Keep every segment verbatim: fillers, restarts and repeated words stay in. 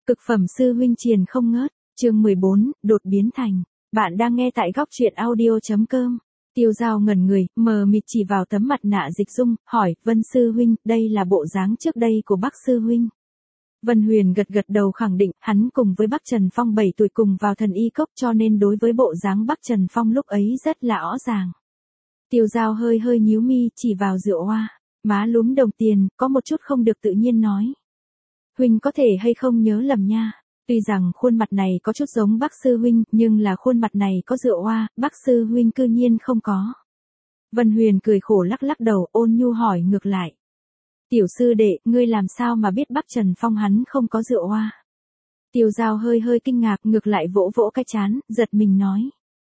Cực phẩm sư huynh triền không ngớt, chương mười bốn, đột biến thành. Bạn đang nghe tại góc truyện audio.com. Tiêu Dao ngẩn người, mờ mịt chỉ vào tấm mặt nạ dịch dung, hỏi, Vân sư huynh, đây là bộ dáng trước đây của Bắc sư huynh. Vân Huyền gật gật đầu khẳng định, hắn cùng với Bắc Trần Phong bảy tuổi cùng vào thần y cốc cho nên đối với bộ dáng Bắc Trần Phong lúc ấy rất là rõ ràng. Tiêu Dao hơi hơi nhíu mi chỉ vào rượu hoa, má lúm đồng tiền, có một chút không được tự nhiên nói. Huynh có thể hay không nhớ lầm nha, tuy rằng khuôn mặt này có chút giống Bắc sư huynh, nhưng là khuôn mặt này có rượu hoa, Bắc sư huynh cư nhiên không có. Vân Huyền cười khổ lắc lắc đầu, ôn nhu hỏi ngược lại. Tiểu sư đệ, ngươi làm sao mà biết Bắc Trần Phong hắn không có rượu hoa? Tiêu Dao hơi hơi kinh ngạc, ngược lại vỗ vỗ cái trán, giật mình nói.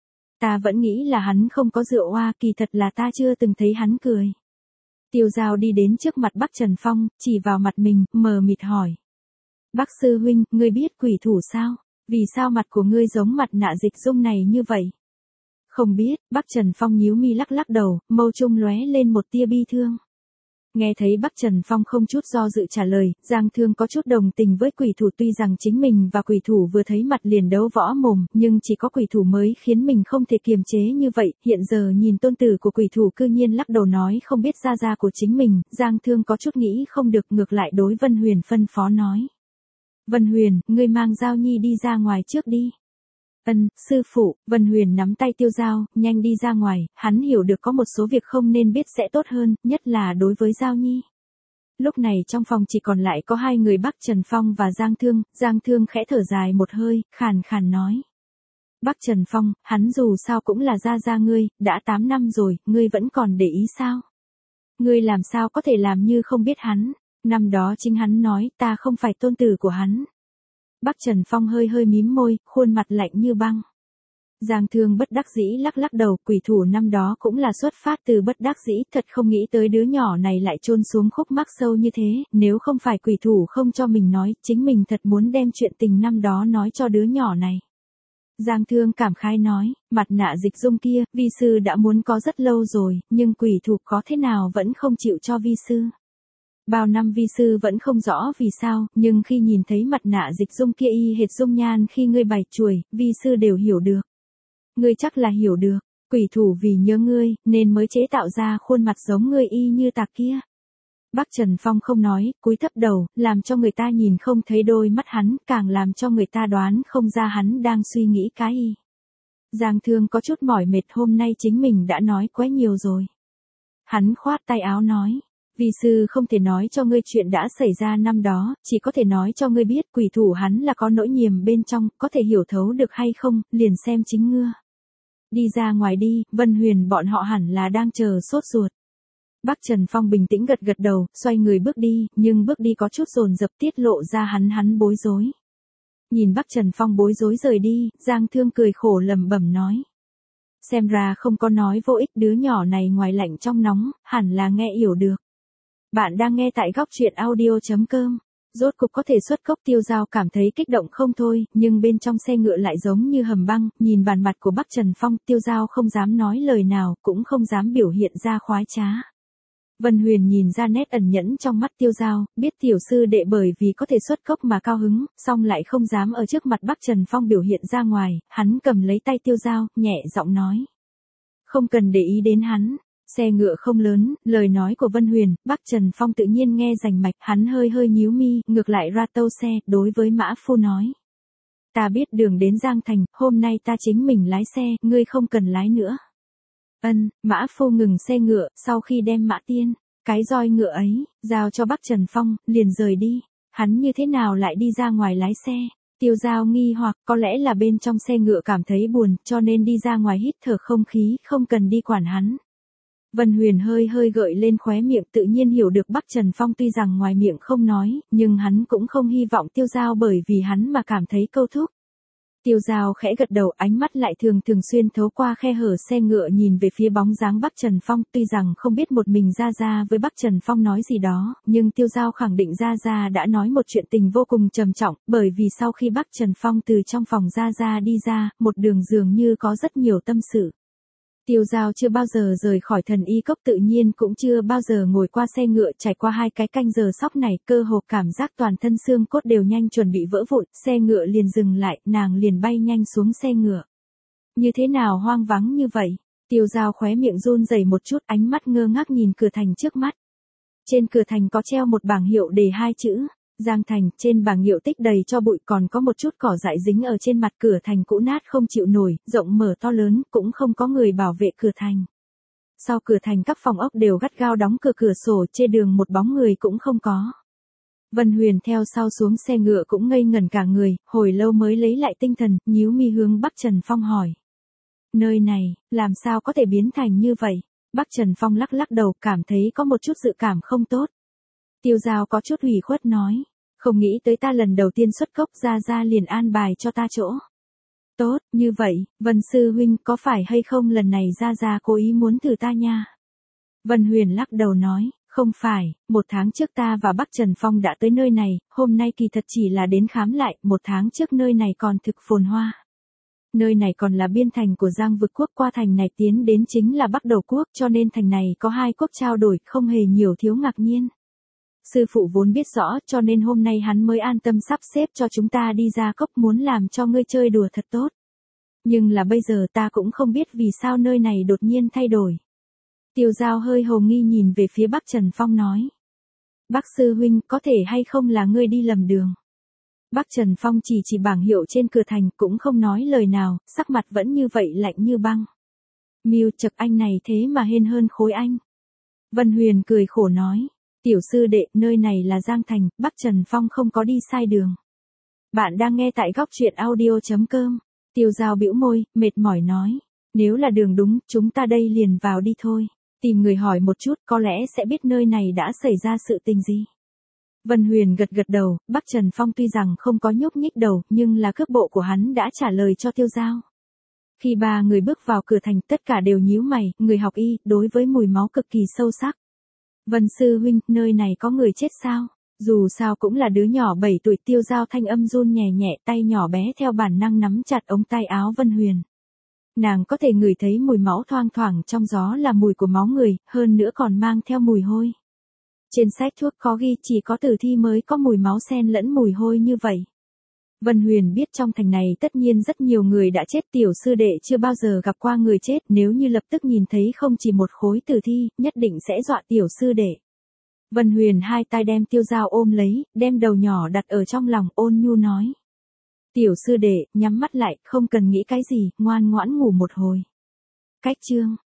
Ta vẫn nghĩ là hắn không có rượu hoa, kỳ thật là ta chưa từng thấy hắn cười. Tiêu Dao đi đến trước mặt Bắc Trần Phong, chỉ vào mặt mình, mờ mịt hỏi. Bắc sư huynh, ngươi biết quỷ thủ sao? Vì sao mặt của ngươi giống mặt nạ dịch dung này như vậy? Không biết, Bắc Trần Phong nhíu mi lắc lắc đầu, mâu trung lóe lên một tia bi thương. Nghe thấy Bắc Trần Phong không chút do dự trả lời, Giang Thương có chút đồng tình với quỷ thủ, tuy rằng chính mình và quỷ thủ vừa thấy mặt liền đấu võ mồm, nhưng chỉ có quỷ thủ mới khiến mình không thể kiềm chế như vậy, hiện giờ nhìn tôn tử của quỷ thủ cư nhiên lắc đầu nói không biết gia gia của chính mình, Giang Thương có chút nghĩ không được, ngược lại đối Vân Huyền phân phó nói. Vân Huyền, ngươi mang Giao Nhi đi ra ngoài trước đi. Ân, sư phụ. Vân Huyền nắm tay Tiêu Dao, nhanh đi ra ngoài, hắn hiểu được có một số việc không nên biết sẽ tốt hơn, nhất là đối với Giao Nhi. Lúc này trong phòng chỉ còn lại có hai người Bắc Trần Phong và Giang Thương, Giang Thương khẽ thở dài một hơi, khàn khàn nói. Bắc Trần Phong, hắn dù sao cũng là gia gia ngươi, đã tám năm rồi, ngươi vẫn còn để ý sao? Ngươi làm sao có thể làm như không biết hắn? Năm đó chính hắn nói, ta không phải tôn tử của hắn. Bắc Trần Phong hơi hơi mím môi, khuôn mặt lạnh như băng. Giang Thương bất đắc dĩ lắc lắc đầu, quỷ thủ năm đó cũng là xuất phát từ bất đắc dĩ, thật không nghĩ tới đứa nhỏ này lại chôn xuống khúc mắc sâu như thế, nếu không phải quỷ thủ không cho mình nói, chính mình thật muốn đem chuyện tình năm đó nói cho đứa nhỏ này. Giang Thương cảm khái nói, mặt nạ dịch dung kia, vi sư đã muốn có rất lâu rồi, nhưng quỷ thủ có thế nào vẫn không chịu cho vi sư. Bao năm vi sư vẫn không rõ vì sao, nhưng khi nhìn thấy mặt nạ dịch dung kia y hệt dung nhan khi ngươi bày chuồi, vi sư đều hiểu được. Ngươi chắc là hiểu được, quỷ thủ vì nhớ ngươi, nên mới chế tạo ra khuôn mặt giống ngươi y như tạc kia. Bắc Trần Phong không nói, cúi thấp đầu, làm cho người ta nhìn không thấy đôi mắt hắn, càng làm cho người ta đoán không ra hắn đang suy nghĩ cái y. Giang Thương có chút mỏi mệt, hôm nay chính mình đã nói quá nhiều rồi. Hắn khoát tay áo nói. Vi sư không thể nói cho ngươi chuyện đã xảy ra năm đó, chỉ có thể nói cho ngươi biết quỷ thủ hắn là có nỗi niềm bên trong, có thể hiểu thấu được hay không, liền xem chính ngươi. Đi ra ngoài đi, Vân Huyền bọn họ hẳn là đang chờ sốt ruột. Bắc Trần Phong bình tĩnh gật gật đầu, xoay người bước đi, nhưng bước đi có chút dồn dập tiết lộ ra hắn hắn bối rối. Nhìn Bắc Trần Phong bối rối rời đi, Giang Thương cười khổ lẩm bẩm nói. Xem ra không có nói vô ích, đứa nhỏ này ngoài lạnh trong nóng, hẳn là nghe hiểu được. Bạn đang nghe tại góc truyện audio.com. Rốt cục có thể xuất cốc. Tiêu Dao cảm thấy kích động không thôi, nhưng bên trong xe ngựa lại giống như hầm băng, nhìn bàn mặt của Bắc Trần Phong, Tiêu Dao không dám nói lời nào, cũng không dám biểu hiện ra khoái trá. Vân Huyền nhìn ra nét ẩn nhẫn trong mắt Tiêu Dao, biết tiểu sư đệ bởi vì có thể xuất cốc mà cao hứng, song lại không dám ở trước mặt Bắc Trần Phong biểu hiện ra ngoài, hắn cầm lấy tay Tiêu Dao, nhẹ giọng nói. Không cần để ý đến hắn. Xe ngựa không lớn, lời nói của Vân Huyền, Bắc Trần Phong tự nhiên nghe rành mạch, hắn hơi hơi nhíu mi, ngược lại ra tâu xe, đối với Mã Phu nói. Ta biết đường đến Giang Thành, hôm nay ta chính mình lái xe, ngươi không cần lái nữa. Ân, Mã Phu ngừng xe ngựa, sau khi đem Mã Tiên, cái roi ngựa ấy, giao cho Bắc Trần Phong, liền rời đi. Hắn như thế nào lại đi ra ngoài lái xe? Tiêu Dao nghi hoặc có lẽ là bên trong xe ngựa cảm thấy buồn, cho nên đi ra ngoài hít thở không khí, không cần đi quản hắn. Vân Huyền hơi hơi gợi lên khóe miệng, tự nhiên hiểu được Bắc Trần Phong tuy rằng ngoài miệng không nói, nhưng hắn cũng không hy vọng Tiêu Dao bởi vì hắn mà cảm thấy câu thúc. Tiêu Dao khẽ gật đầu, ánh mắt lại thường thường xuyên thấu qua khe hở xe ngựa nhìn về phía bóng dáng Bắc Trần Phong, tuy rằng không biết một mình Gia Gia với Bắc Trần Phong nói gì đó, nhưng Tiêu Dao khẳng định Gia Gia đã nói một chuyện tình vô cùng trầm trọng, bởi vì sau khi Bắc Trần Phong từ trong phòng Gia Gia đi ra, một đường dường như có rất nhiều tâm sự. Tiêu Dao chưa bao giờ rời khỏi thần y cốc, tự nhiên cũng chưa bao giờ ngồi qua xe ngựa. Trải qua hai cái canh giờ sóc này, cơ hồ cảm giác toàn thân xương cốt đều nhanh chuẩn bị vỡ vụn. Xe ngựa liền dừng lại, nàng liền bay nhanh xuống xe ngựa. Như thế nào hoang vắng như vậy? Tiêu Dao khóe miệng run rẩy một chút, ánh mắt ngơ ngác nhìn cửa thành trước mắt. Trên cửa thành có treo một bảng hiệu đề hai chữ Giang Thành, trên bảng hiệu tích đầy cho bụi, còn có một chút cỏ dại dính ở trên mặt. Cửa thành cũ nát không chịu nổi, rộng mở to lớn, cũng không có người bảo vệ cửa thành. Sau cửa thành các phòng ốc đều gắt gao đóng cửa, cửa sổ, trên đường một bóng người cũng không có. Vân Huyền theo sau xuống xe ngựa cũng ngây ngẩn cả người, hồi lâu mới lấy lại tinh thần, nhíu mi hướng Bắc Trần Phong hỏi. Nơi này, làm sao có thể biến thành như vậy? Bắc Trần Phong lắc lắc đầu, cảm thấy có một chút dự cảm không tốt. Tiêu Dao có chút ủy khuất nói, không nghĩ tới ta lần đầu tiên xuất cốc ra ra liền an bài cho ta chỗ. Tốt, như vậy, Vân Sư Huynh có phải hay không lần này ra ra cố ý muốn thử ta nha? Vân Huyền lắc đầu nói, không phải, một tháng trước ta và Bắc Trần Phong đã tới nơi này, hôm nay kỳ thật chỉ là đến khám lại, một tháng trước nơi này còn thực phồn hoa. Nơi này còn là biên thành của Giang Vực Quốc, qua thành này tiến đến chính là Bắc Đầu Quốc, cho nên thành này có hai quốc trao đổi, không hề nhiều thiếu ngạc nhiên. Sư phụ vốn biết rõ, cho nên hôm nay hắn mới an tâm sắp xếp cho chúng ta đi ra cốc, muốn làm cho ngươi chơi đùa thật tốt. Nhưng là bây giờ ta cũng không biết vì sao nơi này đột nhiên thay đổi. Tiêu Dao hơi hồ nghi nhìn về phía Bắc Trần Phong nói. Bắc Sư Huynh, có thể hay không là ngươi đi lầm đường? Bắc Trần Phong chỉ chỉ bảng hiệu trên cửa thành, cũng không nói lời nào, sắc mặt vẫn như vậy lạnh như băng. Miêu Chật, anh này thế mà hên hơn khối anh. Vân Huyền cười khổ nói. Tiểu sư đệ, nơi này là Giang Thành, Bắc Trần Phong không có đi sai đường. Bạn đang nghe tại góc truyện audio chấm com. Tiêu Dao bĩu môi, mệt mỏi nói. Nếu là đường đúng, chúng ta đây liền vào đi thôi. Tìm người hỏi một chút, có lẽ sẽ biết nơi này đã xảy ra sự tình gì. Vân Huyền gật gật đầu, Bắc Trần Phong tuy rằng không có nhúc nhích đầu, nhưng là cước bộ của hắn đã trả lời cho Tiêu Dao. Khi ba người bước vào cửa thành, tất cả đều nhíu mày, người học y, đối với mùi máu cực kỳ sâu sắc. Vân Sư Huynh, nơi này có người chết sao? Dù sao cũng là đứa nhỏ bảy tuổi. Tiêu Dao thanh âm run nhẹ nhẹ, tay nhỏ bé theo bản năng nắm chặt ống tay áo Vân Huyền. Nàng có thể ngửi thấy mùi máu thoang thoảng trong gió là mùi của máu người, hơn nữa còn mang theo mùi hôi. Trên sách thuốc có ghi chỉ có tử thi mới có mùi máu xen lẫn mùi hôi như vậy. Vân Huyền biết trong thành này tất nhiên rất nhiều người đã chết, tiểu sư đệ chưa bao giờ gặp qua người chết, nếu như lập tức nhìn thấy không chỉ một khối tử thi, nhất định sẽ dọa tiểu sư đệ. Vân Huyền hai tay đem Tiêu Dao ôm lấy, đem đầu nhỏ đặt ở trong lòng, ôn nhu nói. Tiểu sư đệ, nhắm mắt lại, không cần nghĩ cái gì, ngoan ngoãn ngủ một hồi. Cách chương